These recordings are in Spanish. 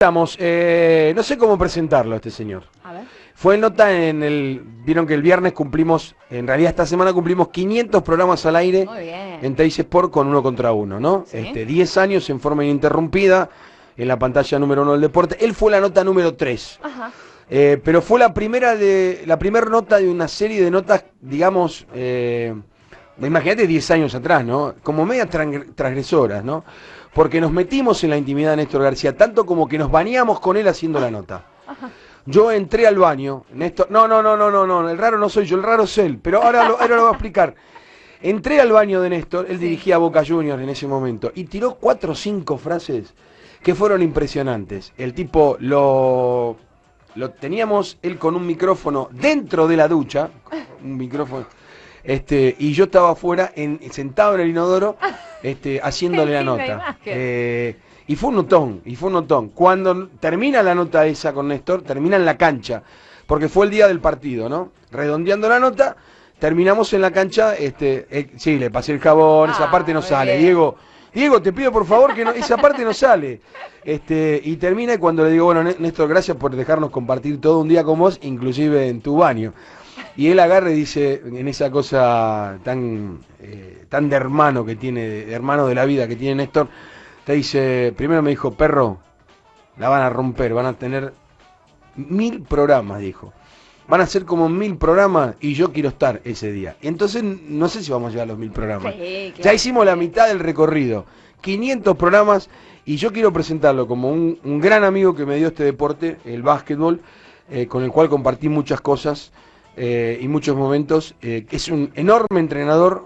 Estamos, no sé cómo presentarlo a este señor. A ver. Fue nota en el... Vieron que el viernes cumplimos, en realidad esta semana cumplimos 500 programas al aire. Muy bien. En Teis Sport con 1 contra 1, ¿no? Sí. 10 años en forma ininterrumpida, en la pantalla número 1 del deporte. Él fue la nota número 3. Ajá. Pero fue la primera nota de una serie de notas, digamos, imagínate 10 años atrás, ¿no? Como media transgresoras, ¿no? Porque nos metimos en la intimidad de Néstor García, tanto como que nos bañamos con él haciendo la nota. Ajá. Yo entré al baño, Néstor, no, el raro no soy yo, el raro es él, pero ahora lo voy a explicar. Entré al baño de Néstor, él dirigía a Boca Juniors en ese momento, y tiró 4 o 5 frases que fueron impresionantes. El tipo lo teníamos él con un micrófono dentro de la ducha, un micrófono, y yo estaba afuera, sentado en el inodoro, haciéndole la nota. Y fue un notón. Cuando termina la nota esa con Néstor, termina en la cancha, porque fue el día del partido, ¿no? Redondeando la nota, terminamos en la cancha, sí, le pasé el jabón, esa parte no sale. Bien. Diego, te pido por favor que no, esa parte no sale. Y termina y cuando le digo, bueno, Néstor, gracias por dejarnos compartir todo un día con vos, inclusive en tu baño. Y él agarra y dice, en esa cosa tan de hermano que tiene, de hermano de la vida que tiene Néstor, te dice, primero me dijo, perro, la van a romper, van a tener 1000 programas, dijo. Van a ser como 1000 programas y yo quiero estar ese día. Y entonces no sé si vamos a llegar a los 1000 programas. Sí, claro. Ya hicimos la mitad del recorrido, 500 programas, y yo quiero presentarlo como un gran amigo que me dio este deporte, el básquetbol, con el cual compartí muchas cosas y muchos momentos. Que es un enorme entrenador,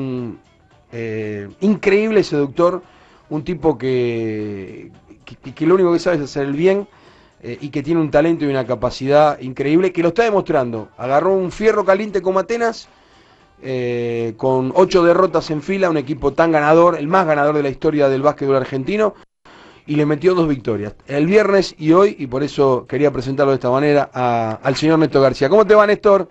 increíble seductor, un tipo que lo único que sabe es hacer el bien. Y que tiene un talento y una capacidad increíble, que lo está demostrando. Agarró un fierro caliente como Atenas, con 8 derrotas en fila, un equipo tan ganador, el más ganador de la historia del básquetbol argentino, y le metió 2 victorias, el viernes y hoy, y por eso quería presentarlo de esta manera al señor Néstor García. ¿Cómo te va, Néstor?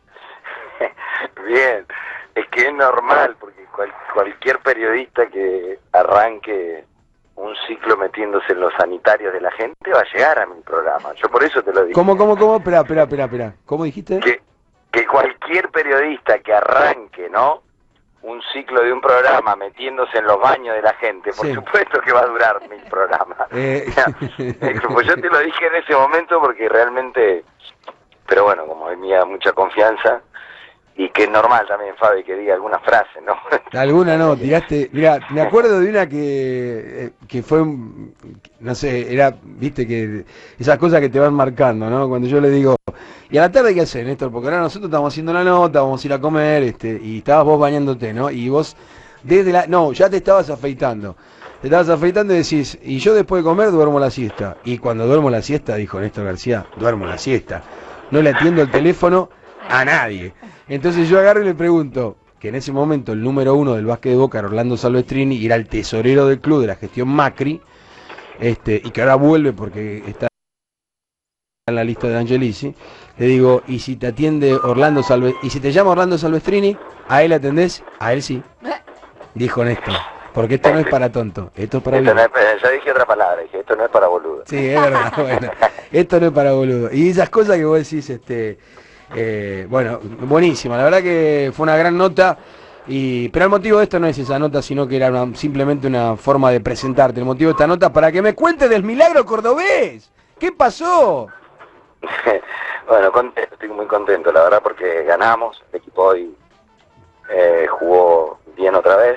Bien, es que es normal, porque cualquier periodista que arranque un ciclo metiéndose en los sanitarios de la gente va a llegar a mi programa. Yo por eso te lo digo. ¿Cómo? Espera. ¿Cómo dijiste? Que cualquier periodista que arranque, ¿no?, un ciclo de un programa metiéndose en los baños de la gente, por supuesto que va a durar 1000 programas. Pues yo te lo dije en ese momento porque realmente, pero bueno, como tenía mucha confianza, y que es normal también, Fabi, que diga alguna frase, ¿no? Alguna no, tiraste. Mira, me acuerdo de una que fue, no sé, era, viste, que esas cosas que te van marcando, ¿no? Cuando yo le digo, ¿y a la tarde qué haces, Néstor? Porque ahora nosotros estamos haciendo la nota, vamos a ir a comer, y estabas vos bañándote, ¿no? Y vos, ya te estabas afeitando. Te estabas afeitando y decís, y yo después de comer duermo la siesta. Y cuando duermo la siesta, dijo Néstor García, duermo la siesta. No le atiendo el teléfono a nadie. Entonces yo agarro y le pregunto, que en ese momento el número 1 del básquet de Boca era Orlando Salvestrini, y era el tesorero del club de la gestión Macri, y que ahora vuelve porque está en la lista de Angelici. Le digo, y si te atiende Orlando Salvestrini, y si te llama Orlando Salvestrini, ¿a él atendés? A él sí. Dijo Néstor, porque esto no es para tonto, esto es para bien. Ya dije otra palabra, dije, esto no es para boludo. Sí, es verdad, bueno, esto no es para boludo. Y esas cosas que vos decís, bueno, buenísima, la verdad que fue una gran nota, pero el motivo de esto no es esa nota, sino que era simplemente una forma de presentarte. El motivo de esta nota para que me cuentes del milagro cordobés. ¿Qué pasó? Bueno, estoy muy contento, la verdad, porque ganamos. El equipo hoy jugó bien otra vez,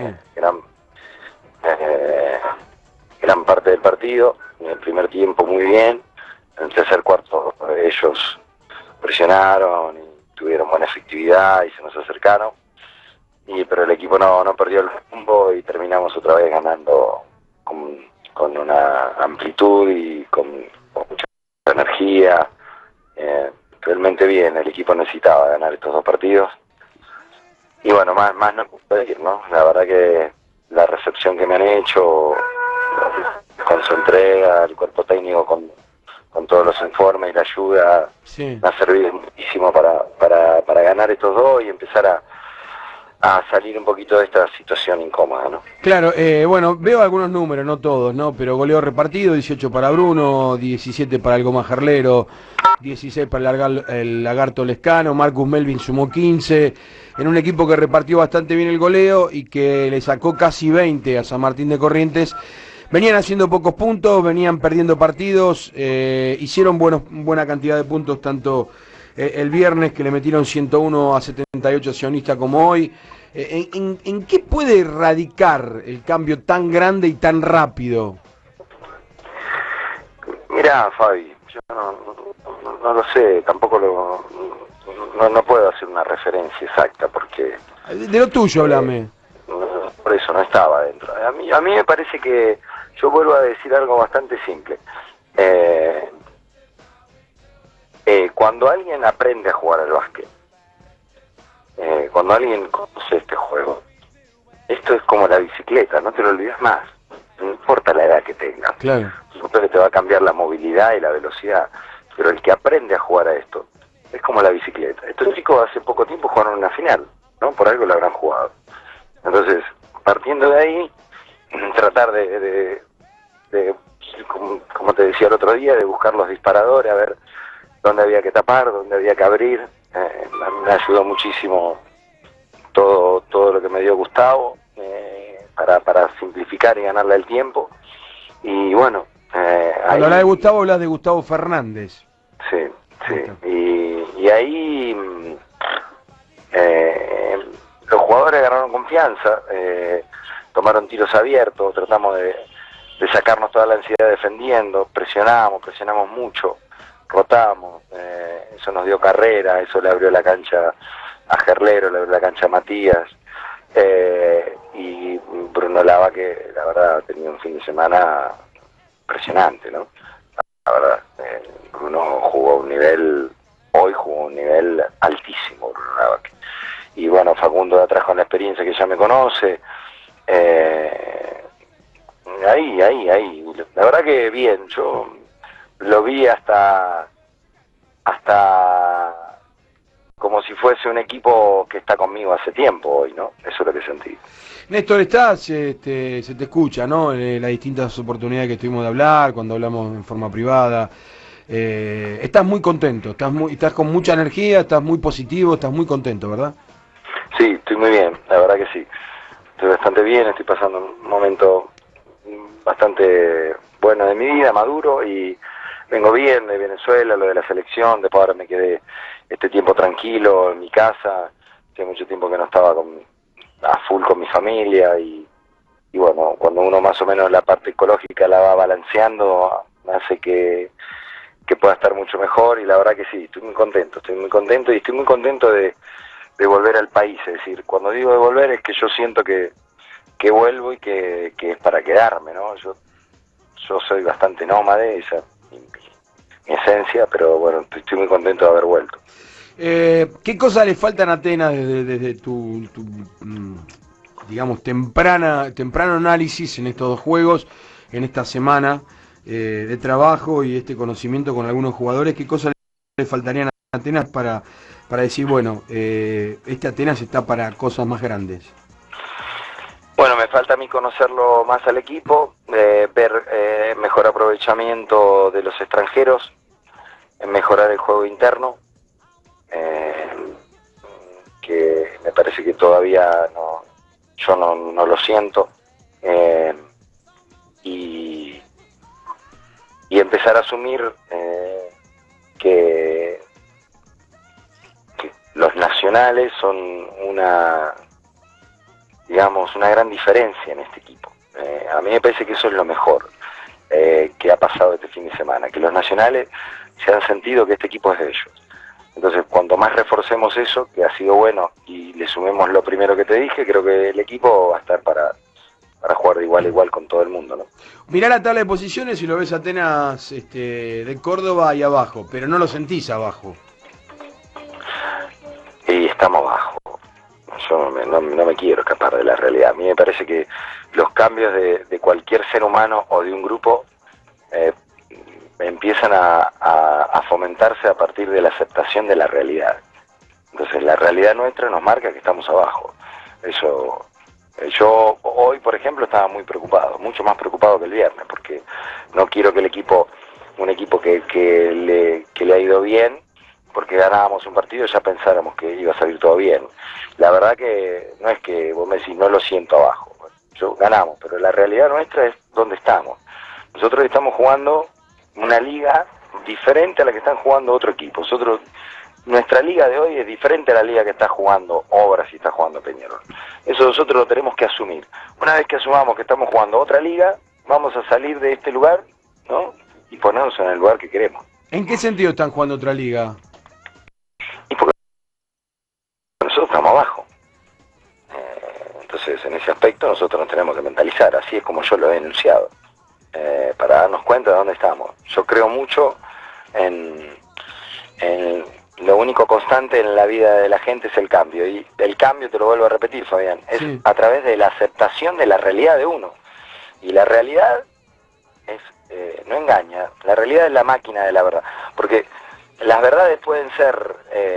gran parte del partido. En el primer tiempo muy bien, en el tercer cuarto ellos presionaron y tuvieron buena efectividad y se nos acercaron, pero el equipo no perdió el rumbo y terminamos otra vez ganando con una amplitud y con mucha energía. Realmente bien, el equipo necesitaba ganar estos 2 partidos y bueno, más no puedo decir, ¿no? La verdad que la recepción que me han hecho con su entrega, el cuerpo técnico con todos los informes y la ayuda, me ha servido muchísimo para ganar estos 2 y empezar a salir un poquito de esta situación incómoda, ¿no? Claro, bueno, veo algunos números, no todos, ¿no? Pero goleo repartido, 18 para Bruno, 17 para el Goma Jarlero, 16 para el Lagarto Lescano, Marcus Melvin sumó 15, en un equipo que repartió bastante bien el goleo y que le sacó casi 20 a San Martín de Corrientes. Venían haciendo pocos puntos, venían perdiendo partidos, hicieron buena cantidad de puntos tanto el viernes que le metieron 101 a 78 a Sionista como hoy. ¿En qué puede radicar el cambio tan grande y tan rápido? Mirá, Fabi, yo no lo sé, tampoco no puedo hacer una referencia exacta porque... De lo tuyo, háblame. Por eso no estaba dentro. A mí me parece que, yo vuelvo a decir algo bastante simple. Cuando alguien aprende a jugar al básquet, cuando alguien conoce este juego, esto es como la bicicleta, no te lo olvides más, no importa la edad que tengas. Claro. Supongo que te va a cambiar la movilidad y la velocidad, pero el que aprende a jugar a esto es como la bicicleta. Estos chicos hace poco tiempo jugaron una final, ¿no? Por algo la habrán jugado. Entonces, partiendo de ahí, tratar de como te decía el otro día, de buscar los disparadores, a ver dónde había que tapar, dónde había que abrir. Me ayudó muchísimo todo lo que me dio Gustavo, para simplificar y ganarle el tiempo. Y bueno, Cuando hablas de Gustavo, hablas de Gustavo Fernández. Sí, sí. Y ahí los jugadores agarraron confianza, tomaron tiros abiertos, tratamos de sacarnos toda la ansiedad defendiendo, presionamos mucho, rotamos, eso nos dio carrera, eso le abrió la cancha a Gerlero, le abrió la cancha a Matías, y Bruno Lava, que la verdad tenía un fin de semana impresionante, ¿no? La verdad, Bruno hoy jugó un nivel altísimo, Bruno Lava. Y bueno, Facundo de atrás con la experiencia que ya me conoce, ahí, la verdad que bien, yo lo vi hasta como si fuese un equipo que está conmigo hace tiempo hoy, ¿no? Eso es lo que sentí. Néstor, se te escucha, ¿no? Las distintas oportunidades que tuvimos de hablar, cuando hablamos en forma privada. Estás muy contento, estás con mucha energía, estás muy positivo, estás muy contento, ¿verdad? Sí, estoy muy bien, la verdad que sí. Estoy bastante bien, estoy pasando un momento bastante bueno de mi vida, maduro, y vengo bien de Venezuela, lo de la selección, después ahora me quedé este tiempo tranquilo en mi casa, hace mucho tiempo que no estaba a full con mi familia, y bueno, cuando uno más o menos la parte ecológica la va balanceando, hace que pueda estar mucho mejor, y la verdad que sí, estoy muy contento y estoy muy contento de volver al país. Es decir, cuando digo de volver es que yo siento que vuelvo y que es para quedarme, ¿no? Yo soy bastante nómade, esa es mi esencia, pero bueno, estoy muy contento de haber vuelto. ¿Qué cosas le faltan a Atenas desde tu digamos, temprano análisis en estos dos juegos, en esta semana de trabajo y este conocimiento con algunos jugadores? ¿Qué cosas le faltarían a Atenas para decir, bueno, este Atenas está para cosas más grandes? Bueno, me falta a mí conocerlo más al equipo, ver mejor aprovechamiento de los extranjeros, mejorar el juego interno, que me parece que todavía yo no lo siento, y empezar a asumir que los nacionales son una gran diferencia en este equipo. A mí me parece que eso es lo mejor que ha pasado este fin de semana, que los nacionales se han sentido que este equipo es de ellos. Entonces, cuanto más reforcemos eso, que ha sido bueno, y le sumemos lo primero que te dije, creo que el equipo va a estar para jugar de igual a igual con todo el mundo, ¿no? Mirá la tabla de posiciones y lo ves Atenas de Córdoba ahí abajo, pero no lo sentís abajo. Y estamos abajo. Yo no me quiero escapar de la realidad. A mí me parece que los cambios de cualquier ser humano o de un grupo empiezan a fomentarse a partir de la aceptación de la realidad. Entonces la realidad nuestra nos marca que estamos abajo. Eso, yo hoy, por ejemplo, estaba muy preocupado, mucho más preocupado que el viernes, porque no quiero que el equipo, un equipo que le ha ido bien, porque ganábamos un partido, ya pensáramos que iba a salir todo bien. La verdad que no es que vos me decís, no lo siento abajo. Yo ganamos, pero la realidad nuestra es donde estamos. Nosotros estamos jugando una liga diferente a la que están jugando otro equipo. Nuestra liga de hoy es diferente a la liga que está jugando Obras y está jugando Peñarol. Eso nosotros lo tenemos que asumir. Una vez que asumamos que estamos jugando otra liga, vamos a salir de este lugar, ¿no? Y ponernos en el lugar que queremos. ¿En qué sentido están jugando otra liga? Y porque nosotros estamos abajo. Entonces, en ese aspecto nosotros nos tenemos que mentalizar. Así es como yo lo he denunciado. Para darnos cuenta de dónde estamos. Yo creo mucho en lo único constante en la vida de la gente es el cambio, y el cambio, te lo vuelvo a repetir, Fabián, es sí, a través de la aceptación de la realidad de uno, y la realidad es no engaña, la realidad es la máquina de la verdad, porque las verdades pueden ser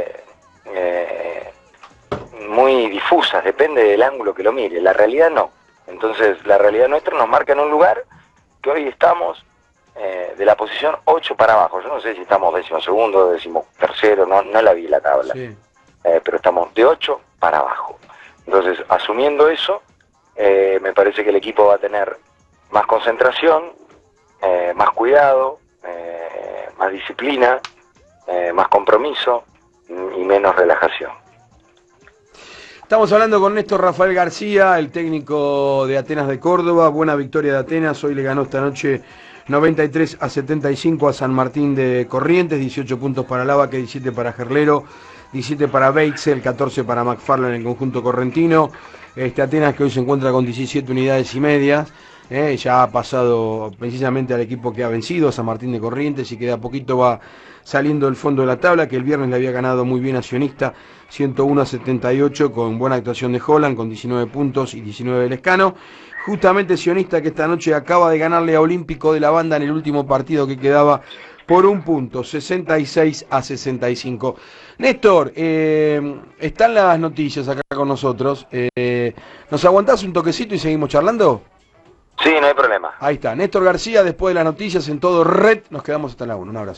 muy difusas, depende del ángulo que lo mire, la realidad no. Entonces la realidad nuestra nos marca en un lugar que hoy estamos de la posición 8 para abajo. Yo no sé si estamos 12º, 13º, no la vi la tabla, sí. pero estamos de 8 para abajo. Entonces, asumiendo eso, me parece que el equipo va a tener más concentración, más cuidado, más disciplina, más compromiso y menos relajación. Estamos hablando con Néstor Rafael García, el técnico de Atenas de Córdoba. Buena victoria de Atenas, hoy le ganó esta noche 93-75 a San Martín de Corrientes, 18 puntos para Lavaque, 17 para Gerlero, 17 para Beixel, 14 para McFarland en el conjunto correntino. Atenas que hoy se encuentra con 17 unidades y medias, ya ha pasado precisamente al equipo que ha vencido, a San Martín de Corrientes, y que de a poquito va saliendo del fondo de la tabla, que el viernes le había ganado muy bien a Sionista, 101-78, con buena actuación de Holland, con 19 puntos y 19 de Lescano. Justamente Sionista que esta noche acaba de ganarle a Olímpico de la Banda en el último partido que quedaba por un punto, 66-65. Néstor, están las noticias acá con nosotros. ¿Nos aguantás un toquecito y seguimos charlando? Sí, no hay problema. Ahí está, Néstor García, después de las noticias en todo Red, nos quedamos hasta la 1. Un abrazo.